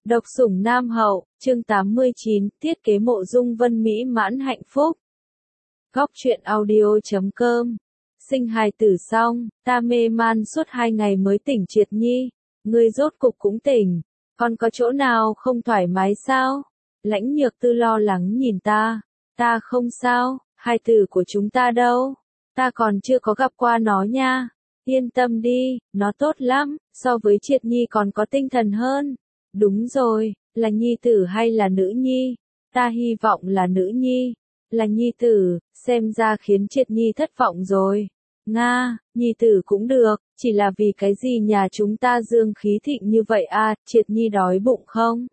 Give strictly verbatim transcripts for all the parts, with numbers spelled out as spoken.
Độc sủng Nam Hậu, chương tám mươi chín, thiết kế Mộ Dung Vân mỹ mãn hạnh phúc. Góc truyện audio chấm com. Sinh hài tử xong, ta mê man suốt hai ngày mới tỉnh Triệt Nhi. Ngươi rốt cục cũng tỉnh, còn có chỗ nào không thoải mái sao? Lãnh Nhược Tư lo lắng nhìn ta. Ta không sao, hài tử của chúng ta đâu? Ta còn chưa có gặp qua nó nha. Yên tâm đi, nó tốt lắm, so với Triệt Nhi còn có tinh thần hơn. Đúng rồi, là nhi tử hay là nữ nhi? Ta hy vọng là nữ nhi. Là nhi tử, xem ra khiến Triệt Nhi thất vọng rồi. Nga, nhi tử cũng được, chỉ là vì cái gì nhà chúng ta dương khí thịnh như vậy à, Triệt Nhi đói bụng không?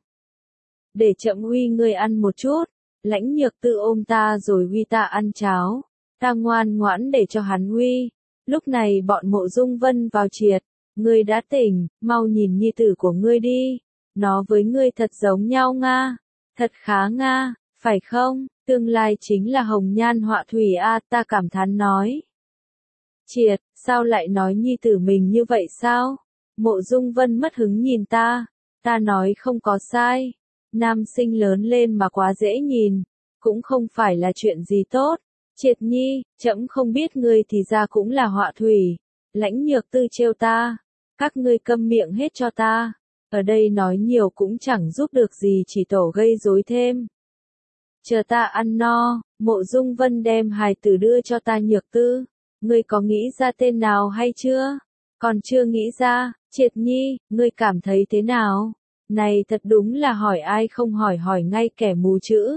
Để chậm huy ngươi ăn một chút. Lãnh Nhược Tư ôm ta rồi huy ta ăn cháo. Ta ngoan ngoãn để cho hắn huy. Lúc này bọn Mộ Dung Vân vào Triệt. Ngươi đã tỉnh, mau nhìn nhi tử của ngươi đi. Nó với ngươi thật giống nhau Nga. Thật khá Nga, phải không? Tương lai chính là hồng nhan họa thủy a, ta cảm thán nói. Triệt, sao lại nói nhi tử mình như vậy sao? Mộ Dung Vân mất hứng nhìn ta. Ta nói không có sai. Nam sinh lớn lên mà quá dễ nhìn. Cũng không phải là chuyện gì tốt. Triệt Nhi, trẫm không biết ngươi thì ra cũng là họa thủy. Lãnh Nhược Tư trêu ta. Các ngươi câm miệng hết cho ta. Ở đây nói nhiều cũng chẳng giúp được gì, chỉ tổ gây rối thêm. Chờ ta ăn no, Mộ Dung Vân đem hài tử đưa cho ta. Nhược Tư, ngươi có nghĩ ra tên nào hay chưa? Còn chưa nghĩ ra. Triệt Nhi, ngươi cảm thấy thế nào? Này thật đúng là hỏi ai không hỏi hỏi ngay kẻ mù chữ.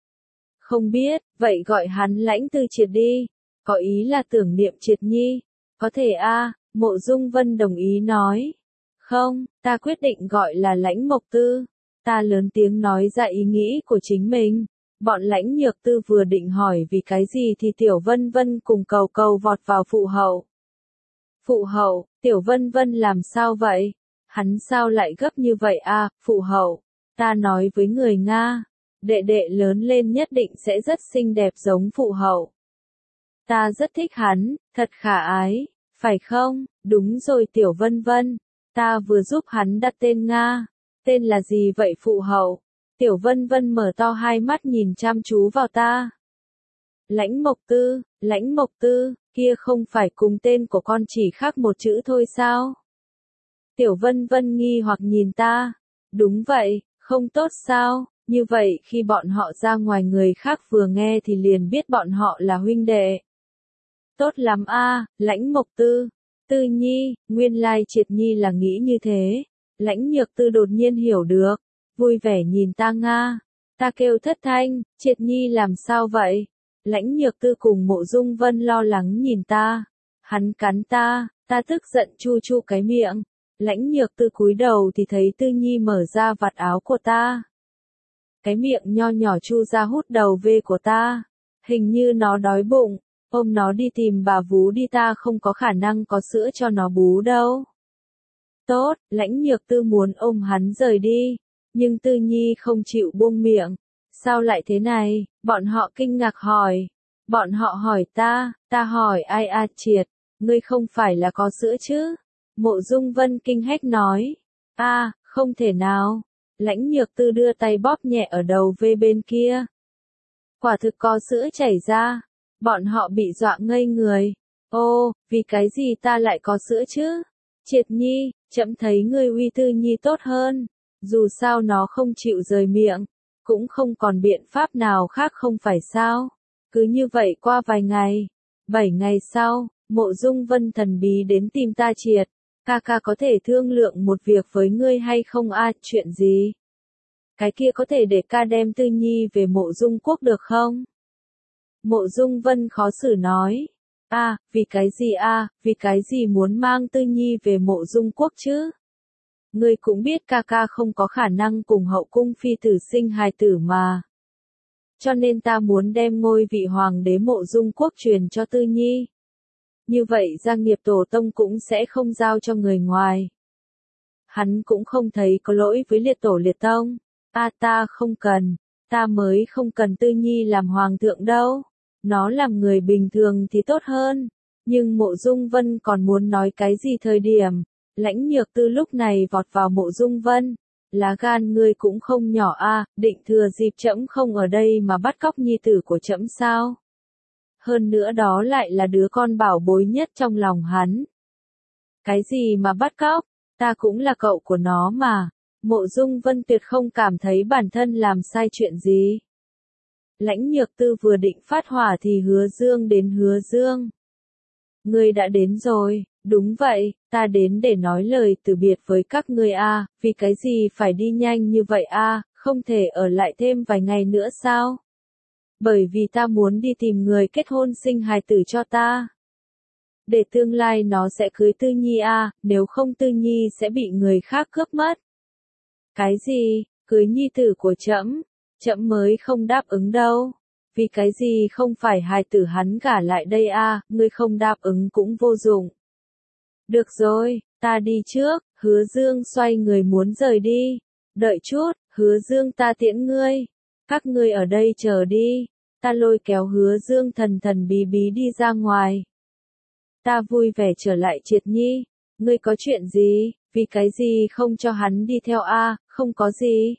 Không biết, vậy gọi hắn Lãnh Tư Triệt đi. Có ý là tưởng niệm Triệt Nhi. Có thể a, Mộ Dung Vân đồng ý nói. Không, ta quyết định gọi là Lãnh Mộc Tư. Ta lớn tiếng nói ra ý nghĩ của chính mình. Bọn Lãnh Nhược Tư vừa định hỏi vì cái gì thì Tiểu Vân Vân cùng Cầu Cầu vọt vào phụ hậu. Phụ hậu, Tiểu Vân Vân làm sao vậy? Hắn sao lại gấp như vậy à, phụ hậu? Ta nói với người Nga, đệ đệ lớn lên nhất định sẽ rất xinh đẹp giống phụ hậu. Ta rất thích hắn, thật khả ái, phải không? Đúng rồi Tiểu Vân Vân. Ta vừa giúp hắn đặt tên Nga. Tên là gì vậy phụ hậu? Tiểu Vân Vân mở to hai mắt nhìn chăm chú vào ta. Lãnh Mộc Tư, Lãnh Mộc Tư, kia không phải cùng tên của con chỉ khác một chữ thôi sao? Tiểu Vân Vân nghi hoặc nhìn ta. Đúng vậy, không tốt sao? Như vậy khi bọn họ ra ngoài người khác vừa nghe thì liền biết bọn họ là huynh đệ. Tốt lắm a, Lãnh Mộc Tư. Tư Nhi, nguyên lai Triệt Nhi là nghĩ như thế. Lãnh Nhược Tư đột nhiên hiểu được. Vui vẻ nhìn ta Nga. Ta kêu thất thanh, Triệt Nhi làm sao vậy? Lãnh Nhược Tư cùng Mộ Dung Vân lo lắng nhìn ta. Hắn cắn ta, ta tức giận chu chu cái miệng. Lãnh Nhược Tư cúi đầu thì thấy Tư Nhi mở ra vạt áo của ta. Cái miệng nho nhỏ chu ra hút đầu về của ta. Hình như nó đói bụng. Ôm nó đi tìm bà vú đi, ta không có khả năng có sữa cho nó bú đâu. Tốt, Lãnh Nhược Tư muốn ôm hắn rời đi. Nhưng Tư Nhi không chịu buông miệng. Sao lại thế này? Bọn họ kinh ngạc hỏi. Bọn họ hỏi ta, ta hỏi ai a Triệt. Ngươi không phải là có sữa chứ? Mộ Dung Vân kinh hách nói. A, không thể nào. Lãnh Nhược Tư đưa tay bóp nhẹ ở đầu về bên kia. Quả thực có sữa chảy ra. Bọn họ bị dọa ngây người. Ô, vì cái gì ta lại có sữa chứ? Triệt Nhi, trẫm thấy ngươi uy Tư Nhi tốt hơn. Dù sao nó không chịu rời miệng. Cũng không còn biện pháp nào khác không phải sao? Cứ như vậy qua vài ngày. Bảy ngày sau, Mộ Dung Vân thần bí đến tìm ta. Triệt, ca ca có thể thương lượng một việc với ngươi hay không a? Chuyện gì? Cái kia có thể để ca đem Tư Nhi về Mộ Dung Quốc được không? Mộ Dung Vân khó xử nói. A, à, vì cái gì a? À, vì cái gì muốn mang Tư Nhi về Mộ Dung Quốc chứ? Ngươi cũng biết ca ca không có khả năng cùng hậu cung phi tử sinh hài tử mà. Cho nên ta muốn đem ngôi vị hoàng đế Mộ Dung Quốc truyền cho Tư Nhi. Như vậy gia nghiệp tổ tông cũng sẽ không giao cho người ngoài. Hắn cũng không thấy có lỗi với liệt tổ liệt tông. A à, ta không cần, ta mới không cần Tư Nhi làm hoàng thượng đâu. Nó làm người bình thường thì tốt hơn. Nhưng Mộ Dung Vân còn muốn nói cái gì thời điểm. Lãnh Nhược Tư lúc này vọt vào Mộ Dung Vân. lá gan ngươi cũng không nhỏ a, định thừa dịp trẫm không ở đây mà bắt cóc nhi tử của trẫm sao? Hơn nữa đó lại là đứa con bảo bối nhất trong lòng hắn. Cái gì mà bắt cóc, ta cũng là cậu của nó mà. Mộ Dung Vân tuyệt không cảm thấy bản thân làm sai chuyện gì. Lãnh Nhược Tư vừa định phát hỏa thì Hứa Dương đến. Hứa Dương, ngươi đã đến rồi. Đúng vậy, ta đến để nói lời từ biệt với các ngươi a, vì cái gì phải đi nhanh như vậy a, không thể ở lại thêm vài ngày nữa sao? Bởi vì ta muốn đi tìm người kết hôn sinh hài tử cho ta. Để tương lai nó sẽ cưới Tư Nhi a, nếu không Tư Nhi sẽ bị người khác cướp mất. Cái gì, cưới nhi tử của trẫm? Trẫm mới không đáp ứng đâu. Vì cái gì không phải hài tử hắn gả lại đây a, ngươi không đáp ứng cũng vô dụng. Được rồi, ta đi trước. Hứa Dương xoay người muốn rời đi. Đợi chút, Hứa Dương ta tiễn ngươi. Các ngươi ở đây chờ đi. Ta lôi kéo Hứa Dương thần thần bí bí đi ra ngoài. Ta vui vẻ trở lại Triệt Nhi. Ngươi có chuyện gì? Vì cái gì không cho hắn đi theo a? Không có gì.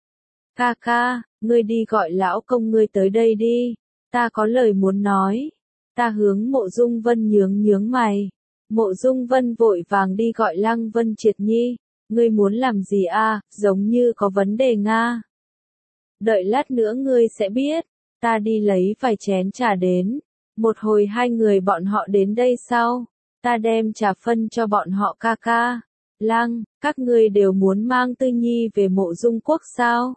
Ca ca, ngươi đi gọi lão công ngươi tới đây đi. Ta có lời muốn nói. Ta hướng Mộ Dung Vân nhướng nhướng mày. Mộ Dung Vân vội vàng đi gọi Lăng Vân Triệt Nhi. Ngươi muốn làm gì a? Giống như có vấn đề nga. Đợi lát nữa ngươi sẽ biết. Ta đi lấy vài chén trà đến. Một hồi hai người bọn họ đến đây sau. Ta đem trà phân cho bọn họ ca ca. Lăng, các ngươi đều muốn mang Tư Nhi về Mộ Dung Quốc sao?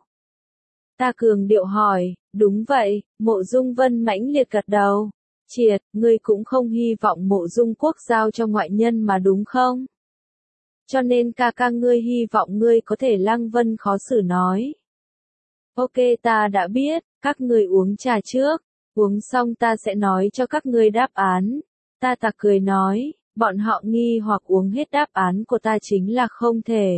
Ta cường điệu hỏi. Đúng vậy. Mộ Dung Vân mãnh liệt gật đầu. Triệt, ngươi cũng không hy vọng Mộ Dung Quốc giao cho ngoại nhân mà đúng không? Cho nên ca ca ngươi hy vọng ngươi có thể. Lăng Vân khó xử nói. Ok, ta đã biết. Các ngươi uống trà trước. Uống xong ta sẽ nói cho các ngươi đáp án. Ta ta cười nói. Bọn họ nghi hoặc uống hết đáp án của ta chính là không thể.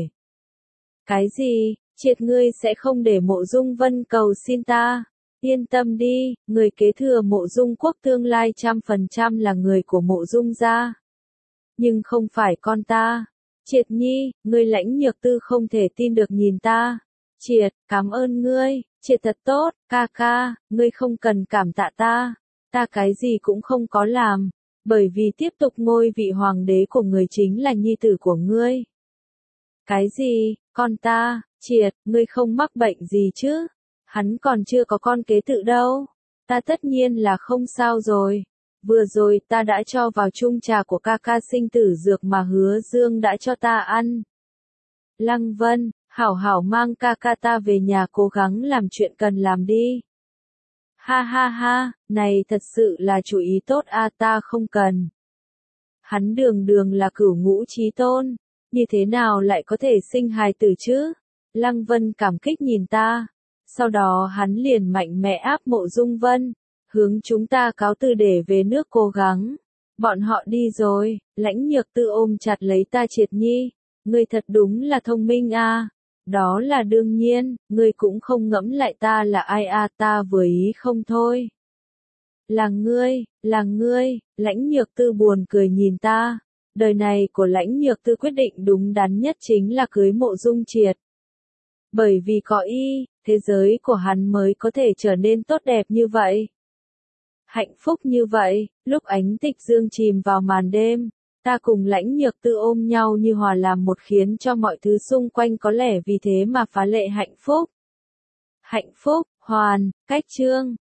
Cái gì? Triệt, ngươi sẽ không để Mộ Dung Vân cầu xin ta? Yên tâm đi, người kế thừa Mộ Dung Quốc tương lai trăm phần trăm là người của Mộ Dung gia. Nhưng không phải con ta. Triệt Nhi, ngươi Lãnh Nhược Tư không thể tin được nhìn ta. Triệt, cảm ơn ngươi. Triệt thật tốt, ca ca, ngươi không cần cảm tạ ta. Ta cái gì cũng không có làm. Bởi vì tiếp tục ngôi vị hoàng đế của người chính là nhi tử của ngươi. Cái gì, con ta? Triệt, ngươi không mắc bệnh gì chứ? Hắn còn chưa có con kế tự đâu. Ta tất nhiên là không sao rồi. Vừa rồi ta đã cho vào chung trà của ca ca sinh tử dược mà Hứa Dương đã cho ta ăn. Lăng Vân, hảo hảo mang ca ca ta về nhà cố gắng làm chuyện cần làm đi. Ha ha ha, này thật sự là chủ ý tốt a, ta không cần. Hắn đường đường là cửu ngũ chí tôn, như thế nào lại có thể sinh hài tử chứ? Lăng Vân cảm kích nhìn ta. Sau đó hắn liền mạnh mẽ áp Mộ Dung Vân, hướng chúng ta cáo từ để về nước cố gắng. Bọn họ đi rồi, Lãnh Nhược Tư ôm chặt lấy ta. Triệt Nhi, ngươi thật đúng là thông minh a. Đó là đương nhiên, ngươi cũng không ngẫm lại ta là ai a, ta vừa ý không thôi. Là ngươi, là ngươi, Lãnh Nhược Tư buồn cười nhìn ta. Đời này của Lãnh Nhược Tư quyết định đúng đắn nhất chính là cưới Mộ Dung Triệt. Bởi vì có y, thế giới của hắn mới có thể trở nên tốt đẹp như vậy. Hạnh phúc như vậy, lúc ánh tịch dương chìm vào màn đêm, ta cùng Lãnh Nhược Tư ôm nhau như hòa làm một, khiến cho mọi thứ xung quanh có lẽ vì thế mà phá lệ hạnh phúc. Hạnh phúc, hoàn, cách chương.